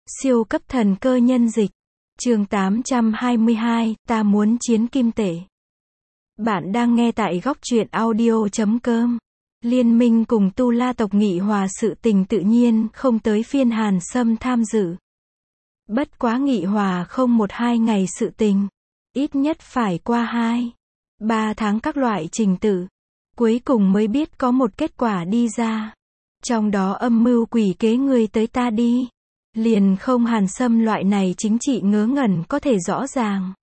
Siêu cấp thần cơ nhân dịch. Chương 822, ta muốn chiến kim tể. Bạn đang nghe tại góc truyện audio.com. Liên minh cùng Tu La tộc nghị hòa sự tình tự nhiên không tới phiên Hàn Sâm tham dự. Bất quá nghị hòa không 1-2 ngày sự tình. Ít nhất phải qua 2-3 tháng các loại trình tự. Cuối cùng mới biết có một kết quả đi ra. Trong đó âm mưu quỷ kế người tới ta đi. Liền không Hàn Sâm loại này chính trị ngớ ngẩn có thể rõ ràng.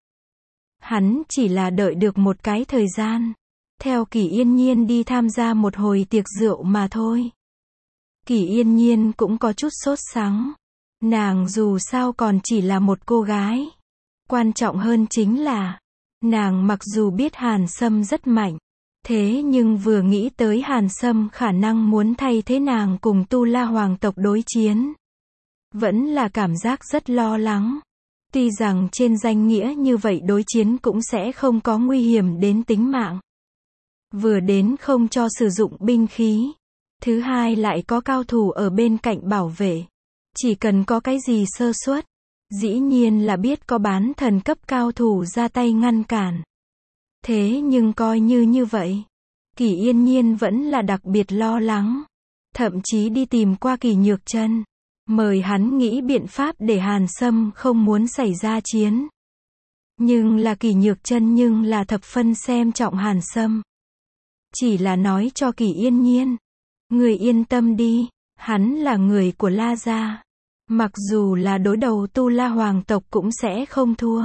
Hắn chỉ là đợi được một cái thời gian. Theo Kỷ Yên Nhiên đi tham gia một hồi tiệc rượu mà thôi. Kỷ Yên Nhiên cũng có chút sốt sắng. Nàng dù sao còn chỉ là một cô gái. Quan trọng hơn chính là, nàng mặc dù biết Hàn Sâm rất mạnh. Thế nhưng vừa nghĩ tới Hàn Sâm khả năng muốn thay thế nàng cùng Tu La hoàng tộc đối chiến. Vẫn là cảm giác rất lo lắng. Tuy rằng trên danh nghĩa như vậy đối chiến cũng sẽ không có nguy hiểm đến tính mạng. Vừa đến không cho sử dụng binh khí. Thứ hai lại có cao thủ ở bên cạnh bảo vệ. Chỉ cần có cái gì sơ suất, dĩ nhiên là biết có bán thần cấp cao thủ ra tay ngăn cản. Thế nhưng coi như vậy, Kỷ Yên Nhiên vẫn là đặc biệt lo lắng. Thậm chí đi tìm qua Kỷ Nhược Chân. Mời hắn nghĩ biện pháp để Hàn Sâm không muốn xảy ra chiến. Nhưng là Kỷ Nhược Chân nhưng là thập phân xem trọng Hàn Sâm. Chỉ là nói cho Kỷ Yên Nhiên. Người yên tâm đi, hắn là người của La gia. Mặc dù là đối đầu Tu La hoàng tộc cũng sẽ không thua.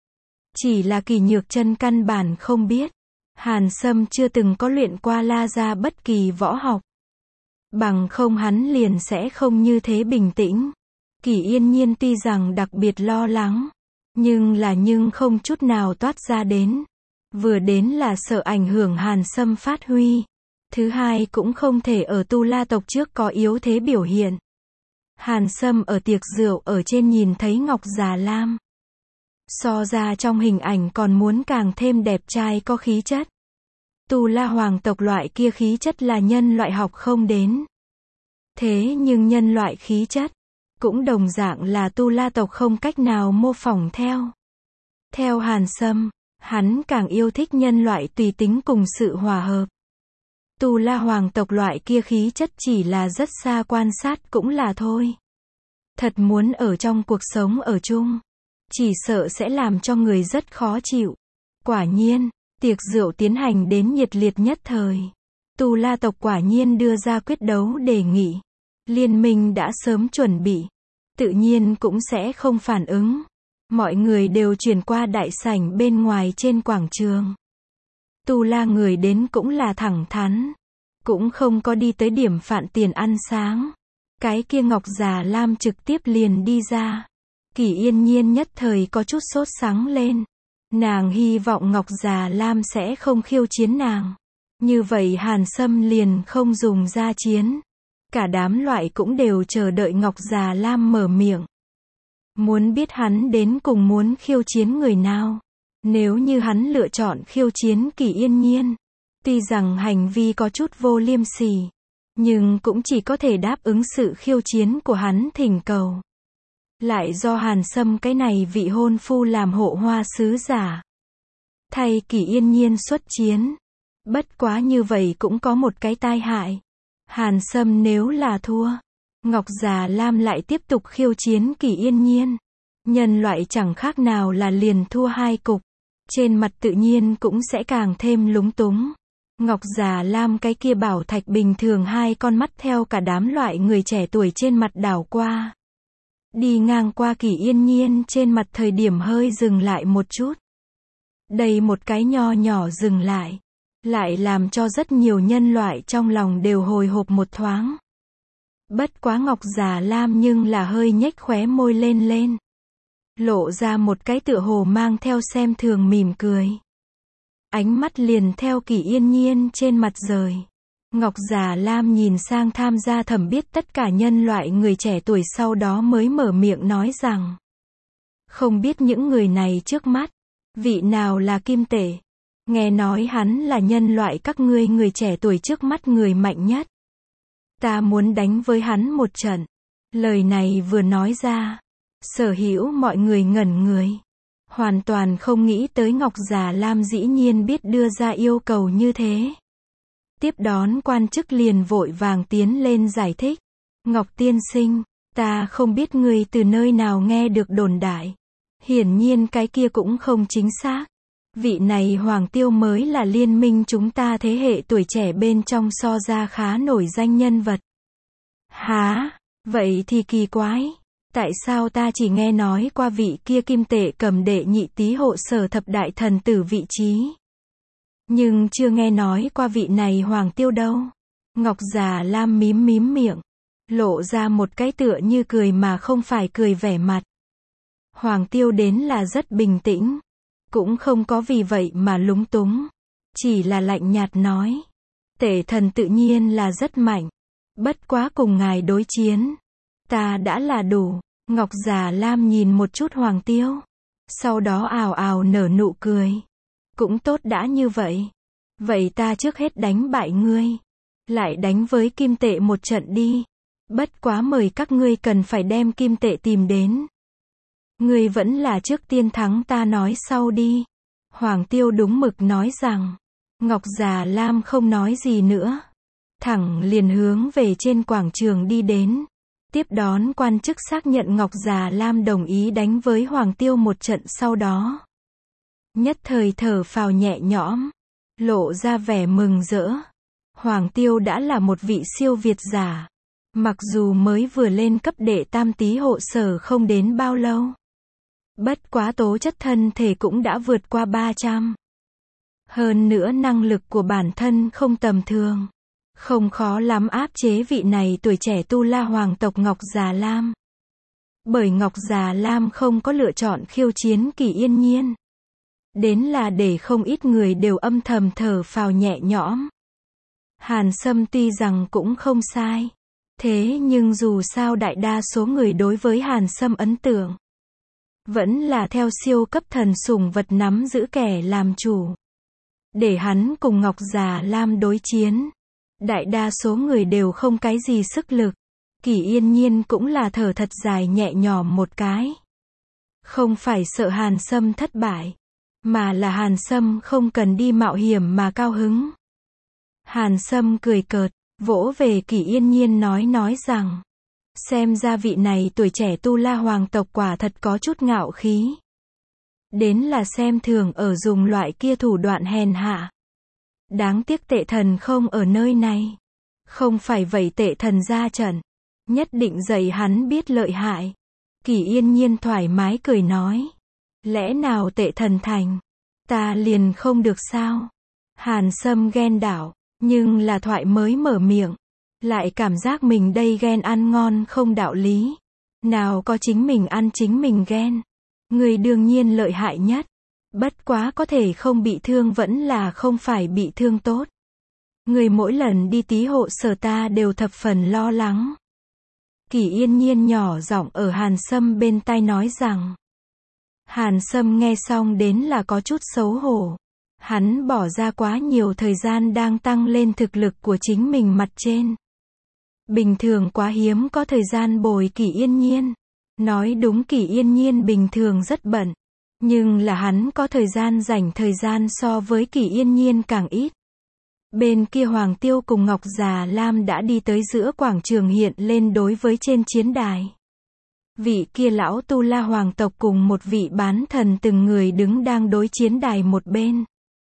Chỉ là Kỷ Nhược Chân căn bản không biết. Hàn Sâm chưa từng có luyện qua La gia bất kỳ võ học. Bằng không hắn liền sẽ không như thế bình tĩnh. Kỷ Yên Nhiên tuy rằng đặc biệt lo lắng, nhưng không chút nào toát ra đến. Vừa đến là sợ ảnh hưởng Hàn Sâm phát huy. Thứ hai cũng không thể ở Tu La tộc trước có yếu thế biểu hiện. Hàn Sâm ở tiệc rượu ở trên nhìn thấy Ngọc Già Lam. So ra trong hình ảnh còn muốn càng thêm đẹp trai có khí chất. Tu La hoàng tộc loại kia khí chất là nhân loại học không đến. Thế nhưng nhân loại khí chất, cũng đồng dạng là Tu La tộc không cách nào mô phỏng theo. Theo Hàn Sâm, hắn càng yêu thích nhân loại tùy tính cùng sự hòa hợp. Tu La hoàng tộc loại kia khí chất chỉ là rất xa quan sát cũng là thôi. Thật muốn ở trong cuộc sống ở chung, chỉ sợ sẽ làm cho người rất khó chịu. Quả nhiên, tiệc rượu tiến hành đến nhiệt liệt nhất thời. Tu La tộc quả nhiên đưa ra quyết đấu đề nghị. Liên minh đã sớm chuẩn bị. Tự nhiên cũng sẽ không phản ứng. Mọi người đều chuyển qua đại sảnh bên ngoài trên quảng trường. Tu La người đến cũng là thẳng thắn. Cũng không có đi tới điểm phạn tiền ăn sáng. Cái kia Ngọc Già Lam trực tiếp liền đi ra. Kỷ Yên Nhiên nhất thời có chút sốt sắng lên. Nàng hy vọng Ngọc Già Lam sẽ không khiêu chiến nàng. Như vậy Hàn Sâm liền không dùng ra chiến. Cả đám loại cũng đều chờ đợi Ngọc Già Lam mở miệng. Muốn biết hắn đến cùng muốn khiêu chiến người nào. Nếu như hắn lựa chọn khiêu chiến Kỷ Yên Nhiên. Tuy rằng hành vi có chút vô liêm sỉ. Nhưng cũng chỉ có thể đáp ứng sự khiêu chiến của hắn thỉnh cầu. Lại do Hàn Sâm cái này vị hôn phu làm hộ hoa sứ giả. Thay Kỷ Yên Nhiên xuất chiến. Bất quá như vậy cũng có một cái tai hại. Hàn Sâm nếu là thua, Ngọc Già Lam lại tiếp tục khiêu chiến Kỷ Yên Nhiên. Nhân loại chẳng khác nào là liền thua 2 cục. Trên mặt tự nhiên cũng sẽ càng thêm lúng túng. Ngọc Già Lam cái kia bảo thạch bình thường 2 con mắt theo cả đám loại người trẻ tuổi trên mặt đảo qua. Đi ngang qua Kỷ Yên Nhiên trên mặt thời điểm hơi dừng lại một chút. Đây một cái nho nhỏ dừng lại. Lại làm cho rất nhiều nhân loại trong lòng đều hồi hộp một thoáng. Bất quá Ngọc Già Lam nhưng là hơi nhếch khóe môi lên. Lộ ra một cái tựa hồ mang theo xem thường mỉm cười. Ánh mắt liền theo Kỷ Yên Nhiên trên mặt rời. Ngọc Già Lam nhìn sang tham gia thẩm biết tất cả nhân loại người trẻ tuổi sau đó mới mở miệng nói rằng. Không biết những người này trước mắt, vị nào là kim tể. Nghe nói hắn là nhân loại các ngươi người trẻ tuổi trước mắt người mạnh nhất. Ta muốn đánh với hắn một trận. Lời này vừa nói ra, sở hữu mọi người ngẩn người. Hoàn toàn không nghĩ tới Ngọc Già Lam dĩ nhiên biết đưa ra yêu cầu như thế. Tiếp đón quan chức liền vội vàng tiến lên giải thích. Ngọc tiên sinh, ta không biết ngươi từ nơi nào nghe được đồn đại. Hiển nhiên cái kia cũng không chính xác. Vị này Hoàng Tiêu mới là liên minh chúng ta thế hệ tuổi trẻ bên trong so ra khá nổi danh nhân vật. Hả? Vậy thì kỳ quái. Tại sao ta chỉ nghe nói qua vị kia Kim Tệ Cầm đệ nhị tý hộ sở thập đại thần tử vị trí. Nhưng chưa nghe nói qua vị này Hoàng Tiêu đâu. Ngọc Già Lam mím mím miệng. Lộ ra một cái tựa như cười mà không phải cười vẻ mặt. Hoàng Tiêu đến là rất bình tĩnh. Cũng không có vì vậy mà lúng túng. Chỉ là lạnh nhạt nói. Tể thần tự nhiên là rất mạnh. Bất quá cùng ngài đối chiến. Ta đã là đủ. Ngọc Già Lam nhìn một chút Hoàng Tiêu. Sau đó ào ào nở nụ cười. Cũng tốt đã như vậy. Vậy ta trước hết đánh bại ngươi. Lại đánh với Kim Tệ một trận đi. Bất quá mời các ngươi cần phải đem Kim Tệ tìm đến. Ngươi vẫn là trước tiên thắng ta nói sau đi. Hoàng Tiêu đúng mực nói rằng. Ngọc Già Lam không nói gì nữa. Thẳng liền hướng về trên quảng trường đi đến. Tiếp đón quan chức xác nhận Ngọc Già Lam đồng ý đánh với Hoàng Tiêu một trận sau đó. Nhất thời thở phào nhẹ nhõm. Lộ ra vẻ mừng rỡ. Hoàng Tiêu đã là một vị siêu việt giả. Mặc dù mới vừa lên cấp đệ tam tý hộ sở không đến bao lâu. Bất quá tố chất thân thể cũng đã vượt qua 300. Hơn nữa năng lực của bản thân không tầm thường. Không khó lắm áp chế vị này tuổi trẻ tu la hoàng tộc Ngọc Già Lam. Bởi Ngọc Già Lam không có lựa chọn khiêu chiến Kỳ Yên Nhiên. Đến là để không ít người đều âm thầm thở phào nhẹ nhõm. Hàn Sâm tuy rằng cũng không sai. Thế nhưng dù sao đại đa số người đối với Hàn Sâm ấn tượng. Vẫn là theo siêu cấp thần sủng vật nắm giữ kẻ làm chủ. Để hắn cùng Ngọc Già Lam đối chiến. Đại đa số người đều không cái gì sức lực. Kỳ Yên Nhiên cũng là thở thật dài nhẹ nhõm một cái. Không phải sợ Hàn Sâm thất bại. Mà là Hàn Sâm không cần đi mạo hiểm mà cao hứng. Hàn Sâm cười cợt, vỗ về Kỳ Yên Nhiên nói rằng. Xem ra vị này tuổi trẻ tu la hoàng tộc quả thật có chút ngạo khí. Đến là xem thường ở dùng loại kia thủ đoạn hèn hạ. Đáng tiếc Tệ thần không ở nơi này. Không phải vậy Tệ thần ra trận. Nhất định dạy hắn biết lợi hại. Kỳ Yên Nhiên thoải mái cười nói. Lẽ nào Tệ thần thành? Ta liền không được sao? Hàn Sâm ghen đảo. Nhưng là thoại mới mở miệng. Lại cảm giác mình đây ghen ăn ngon không đạo lý. Nào có chính mình ăn chính mình ghen. Người đương nhiên lợi hại nhất. Bất quá có thể không bị thương vẫn là không phải bị thương tốt. Người mỗi lần đi tý hộ sở ta đều thập phần lo lắng. Kỳ Yên Nhiên nhỏ giọng ở Hàn Sâm bên tai nói rằng. Hàn Sâm nghe xong đến là có chút xấu hổ. Hắn bỏ ra quá nhiều thời gian đang tăng lên thực lực của chính mình mặt trên. Bình thường quá hiếm có thời gian bồi Kỳ Yên Nhiên. Nói đúng Kỳ Yên Nhiên bình thường rất bận. Nhưng là hắn có thời gian dành thời gian so với Kỳ Yên Nhiên càng ít. Bên kia Hoàng Tiêu cùng Ngọc Già Lam đã đi tới giữa quảng trường hiện lên đối với trên chiến đài. Vị kia lão tu la hoàng tộc cùng một vị bán thần từng người đứng đang đối chiến đài một bên.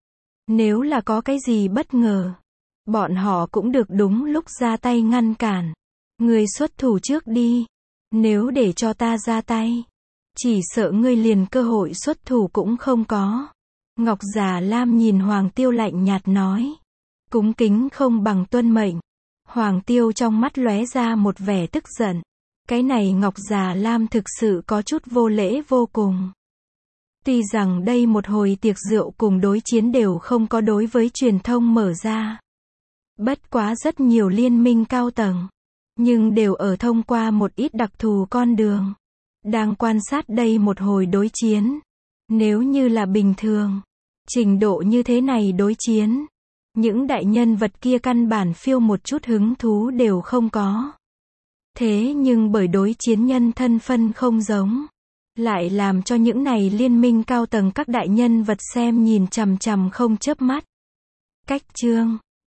Nếu là có cái gì bất ngờ, bọn họ cũng được đúng lúc ra tay ngăn cản. Ngươi xuất thủ trước đi. Nếu để cho ta ra tay, chỉ sợ ngươi liền cơ hội xuất thủ cũng không có. Ngọc Già Lam nhìn Hoàng Tiêu lạnh nhạt nói. Cúng kính không bằng tuân mệnh. Hoàng Tiêu trong mắt lóe ra một vẻ tức giận. Cái này Ngọc Già Lam thực sự có chút vô lễ vô cùng. Tuy rằng đây một hồi tiệc rượu cùng đối chiến đều không có đối với truyền thông mở ra. Bất quá rất nhiều liên minh cao tầng. Nhưng đều ở thông qua một ít đặc thù con đường. Đang quan sát đây một hồi đối chiến. Nếu như là bình thường. Trình độ như thế này đối chiến. Những đại nhân vật kia căn bản phiêu một chút hứng thú đều không có. Thế nhưng bởi đối chiến nhân thân phân không giống, lại làm cho những này liên minh cao tầng các đại nhân vật xem nhìn chằm chằm không chớp mắt. Cách chương